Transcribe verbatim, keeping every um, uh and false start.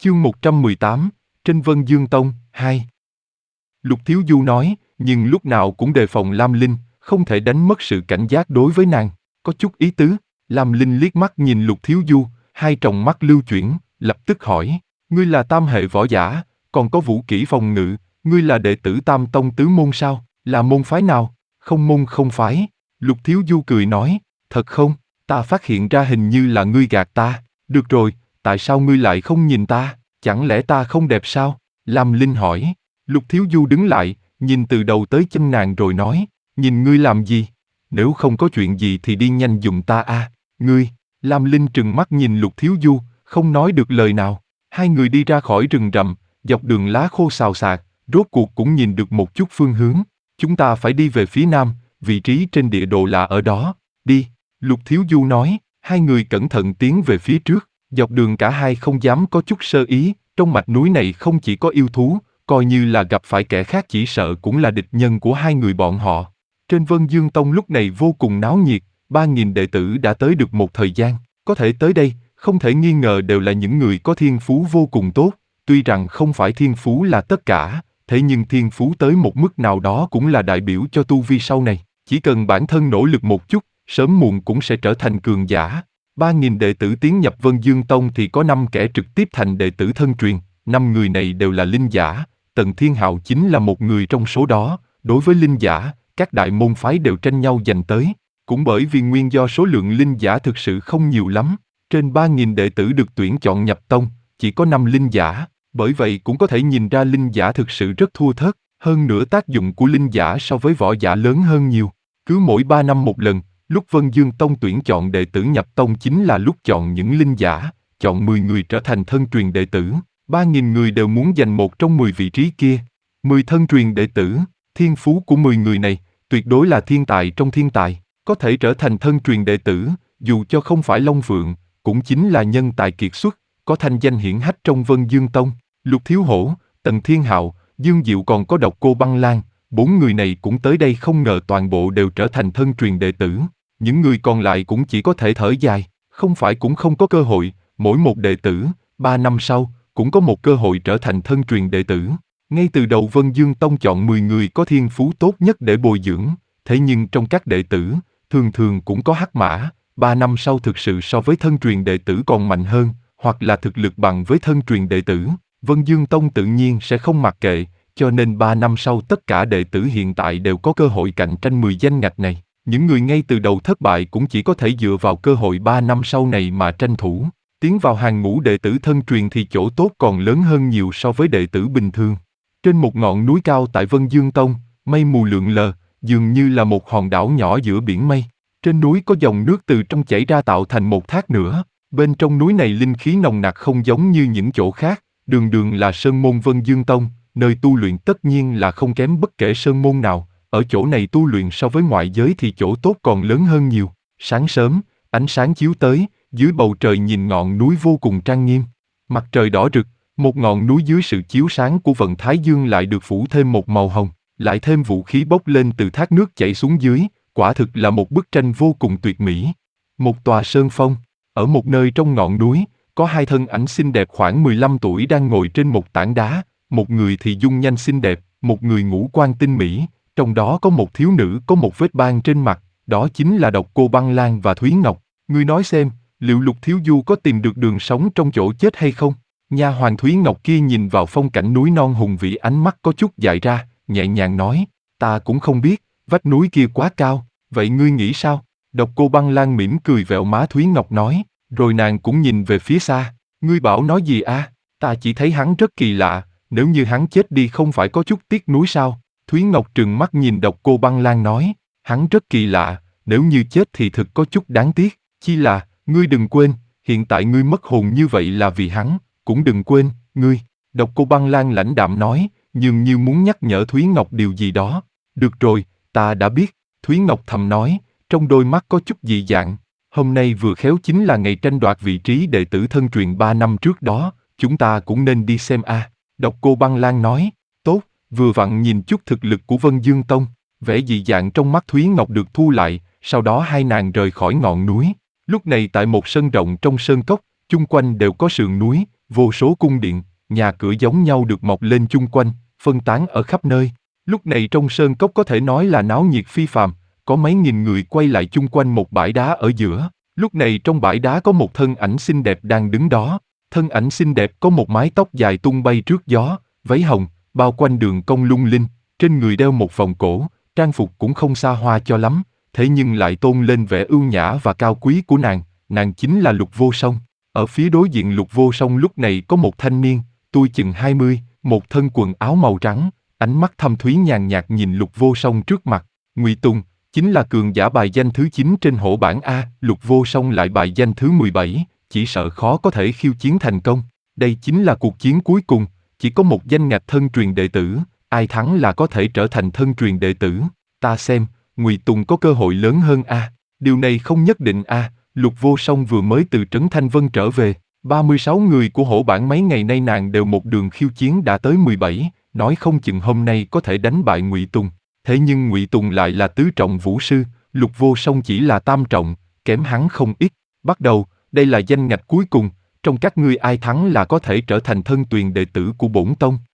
Chương một trăm mười tám, trên Vân Dương Tông, hai. Lục Thiếu Du nói, nhưng lúc nào cũng đề phòng Lam Linh, không thể đánh mất sự cảnh giác đối với nàng. Có chút ý tứ. Lam Linh liếc mắt nhìn Lục Thiếu Du, hai tròng mắt lưu chuyển, lập tức hỏi, ngươi là tam hệ võ giả, còn có vũ kỹ phòng ngự, ngươi là đệ tử Tam Tông tứ môn sao, là môn phái nào? Không môn không phái. Lục Thiếu Du cười nói, thật không, ta phát hiện ra hình như là ngươi gạt ta. Được rồi, tại sao ngươi lại không nhìn ta, chẳng lẽ ta không đẹp sao? Lam Linh hỏi. Lục Thiếu Du đứng lại, nhìn từ đầu tới chân nàng rồi nói, nhìn ngươi làm gì? Nếu không có chuyện gì thì đi nhanh giùm ta a. À. Ngươi, Lam Linh trừng mắt nhìn Lục Thiếu Du, không nói được lời nào. Hai người đi ra khỏi rừng rậm, dọc đường lá khô xào xạc, rốt cuộc cũng nhìn được một chút phương hướng. Chúng ta phải đi về phía nam, vị trí trên địa đồ là ở đó. Đi, Lục Thiếu Du nói, hai người cẩn thận tiến về phía trước. Dọc đường cả hai không dám có chút sơ ý, trong mạch núi này không chỉ có yêu thú, coi như là gặp phải kẻ khác chỉ sợ cũng là địch nhân của hai người bọn họ. Trên Vân Dương Tông lúc này vô cùng náo nhiệt, ba nghìn đệ tử đã tới được một thời gian, có thể tới đây, không thể nghi ngờ đều là những người có thiên phú vô cùng tốt, tuy rằng không phải thiên phú là tất cả, thế nhưng thiên phú tới một mức nào đó cũng là đại biểu cho tu vi sau này, chỉ cần bản thân nỗ lực một chút, sớm muộn cũng sẽ trở thành cường giả. ba nghìn đệ tử tiến nhập Vân Dương Tông thì có năm kẻ trực tiếp thành đệ tử thân truyền, năm người này đều là linh giả, Tần Thiên Hạo chính là một người trong số đó. Đối với linh giả, các đại môn phái đều tranh nhau giành tới, cũng bởi vì nguyên do số lượng linh giả thực sự không nhiều lắm, trên ba nghìn đệ tử được tuyển chọn nhập tông, chỉ có năm linh giả, bởi vậy cũng có thể nhìn ra linh giả thực sự rất thưa thớt, hơn nữa tác dụng của linh giả so với võ giả lớn hơn nhiều. Cứ mỗi ba năm một lần, lúc Vân Dương Tông tuyển chọn đệ tử nhập tông chính là lúc chọn những linh giả, chọn mười người trở thành thân truyền đệ tử, ba nghìn người đều muốn giành một trong mười vị trí kia. mười thân truyền đệ tử, thiên phú của mười người này, tuyệt đối là thiên tài trong thiên tài, có thể trở thành thân truyền đệ tử, dù cho không phải Long Phượng, cũng chính là nhân tài kiệt xuất, có thanh danh hiển hách trong Vân Dương Tông. Lục Thiếu Hổ, Tần Thiên Hạo, Dương Diệu còn có Độc Cô Băng Lan, bốn người này cũng tới đây, không ngờ toàn bộ đều trở thành thân truyền đệ tử. Những người còn lại cũng chỉ có thể thở dài, không phải cũng không có cơ hội, mỗi một đệ tử, ba năm sau, cũng có một cơ hội trở thành thân truyền đệ tử. Ngay từ đầu Vân Dương Tông chọn mười người có thiên phú tốt nhất để bồi dưỡng, thế nhưng trong các đệ tử, thường thường cũng có hắc mã, ba năm sau thực sự so với thân truyền đệ tử còn mạnh hơn, hoặc là thực lực bằng với thân truyền đệ tử. Vân Dương Tông tự nhiên sẽ không mặc kệ, cho nên ba năm sau tất cả đệ tử hiện tại đều có cơ hội cạnh tranh mười danh ngạch này. Những người ngay từ đầu thất bại cũng chỉ có thể dựa vào cơ hội ba năm sau này mà tranh thủ. Tiến vào hàng ngũ đệ tử thân truyền thì chỗ tốt còn lớn hơn nhiều so với đệ tử bình thường. Trên một ngọn núi cao tại Vân Dương Tông, mây mù lượn lờ, dường như là một hòn đảo nhỏ giữa biển mây. Trên núi có dòng nước từ trong chảy ra tạo thành một thác nữa. Bên trong núi này linh khí nồng nặc không giống như những chỗ khác, đường đường là sơn môn Vân Dương Tông, nơi tu luyện tất nhiên là không kém bất kể sơn môn nào. Ở chỗ này tu luyện so với ngoại giới thì chỗ tốt còn lớn hơn nhiều. Sáng sớm, ánh sáng chiếu tới, dưới bầu trời nhìn ngọn núi vô cùng trang nghiêm. Mặt trời đỏ rực, một ngọn núi dưới sự chiếu sáng của vận thái dương lại được phủ thêm một màu hồng, lại thêm vũ khí bốc lên từ thác nước chảy xuống dưới, quả thực là một bức tranh vô cùng tuyệt mỹ. Một tòa sơn phong, ở một nơi trong ngọn núi, có hai thân ảnh xinh đẹp khoảng mười lăm tuổi đang ngồi trên một tảng đá, một người thì dung nhan xinh đẹp, một người ngũ quan tinh mỹ. Trong đó có một thiếu nữ có một vết ban trên mặt, đó chính là Độc Cô Băng Lan và Thúy Ngọc. Ngươi nói xem, liệu Lục Thiếu Du có tìm được đường sống trong chỗ chết hay không? Nha hoàn Thúy Ngọc kia nhìn vào phong cảnh núi non hùng vĩ, ánh mắt có chút dại ra, nhẹ nhàng nói, ta cũng không biết, vách núi kia quá cao, vậy ngươi nghĩ sao? Độc Cô Băng Lan mỉm cười vẹo má Thúy Ngọc nói, rồi nàng cũng nhìn về phía xa, ngươi bảo nói gì a? À? Ta chỉ thấy hắn rất kỳ lạ, nếu như hắn chết đi không phải có chút tiếc nuối sao? Thúy Ngọc trừng mắt nhìn Độc Cô Băng Lan nói, hắn rất kỳ lạ, nếu như chết thì thực có chút đáng tiếc, chi là, ngươi đừng quên, hiện tại ngươi mất hồn như vậy là vì hắn, cũng đừng quên, ngươi. Độc Cô Băng Lan lãnh đạm nói, dường như muốn nhắc nhở Thúy Ngọc điều gì đó. Được rồi, ta đã biết, Thúy Ngọc thầm nói, trong đôi mắt có chút dị dạng. Hôm nay vừa khéo chính là ngày tranh đoạt vị trí đệ tử thân truyền ba năm trước đó, chúng ta cũng nên đi xem a. À. Độc Cô Băng Lan nói, tốt. Vừa vặn nhìn chút thực lực của Vân Dương Tông, vẻ dị dạng trong mắt Thúy Ngọc được thu lại, sau đó hai nàng rời khỏi ngọn núi. Lúc này tại một sân rộng trong sơn cốc, chung quanh đều có sườn núi, vô số cung điện, nhà cửa giống nhau được mọc lên chung quanh, phân tán ở khắp nơi. Lúc này trong sơn cốc có thể nói là náo nhiệt phi phàm, có mấy nghìn người quay lại chung quanh một bãi đá ở giữa. Lúc này trong bãi đá có một thân ảnh xinh đẹp đang đứng đó. Thân ảnh xinh đẹp có một mái tóc dài tung bay trước gió, váy hồng, bao quanh đường cong lung linh, trên người đeo một vòng cổ, trang phục cũng không xa hoa cho lắm, thế nhưng lại tôn lên vẻ ưu nhã và cao quý của nàng, nàng chính là Lục Vô Song. Ở phía đối diện Lục Vô Song lúc này có một thanh niên, tuổi chừng hai mươi, một thân quần áo màu trắng, ánh mắt thâm thúy nhàn nhạt nhìn Lục Vô Song trước mặt. Ngụy Tùng, chính là cường giả bài danh thứ chín trên hổ bảng A, Lục Vô Song lại bài danh thứ mười bảy, chỉ sợ khó có thể khiêu chiến thành công. Đây chính là cuộc chiến cuối cùng, chỉ có một danh ngạch thân truyền đệ tử, ai thắng là có thể trở thành thân truyền đệ tử. Ta xem, Ngụy Tùng có cơ hội lớn hơn A. Điều này không nhất định A, Lục Vô Song vừa mới từ Trấn Thanh Vân trở về. ba mươi sáu người của hổ bảng mấy ngày nay nàng đều một đường khiêu chiến đã tới mười bảy, nói không chừng hôm nay có thể đánh bại Ngụy Tùng. Thế nhưng Ngụy Tùng lại là tứ trọng vũ sư, Lục Vô Song chỉ là tam trọng, kém hắn không ít. Bắt đầu, đây là danh ngạch cuối cùng, trong các ngươi ai thắng là có thể trở thành thân truyền đệ tử của bổn tông.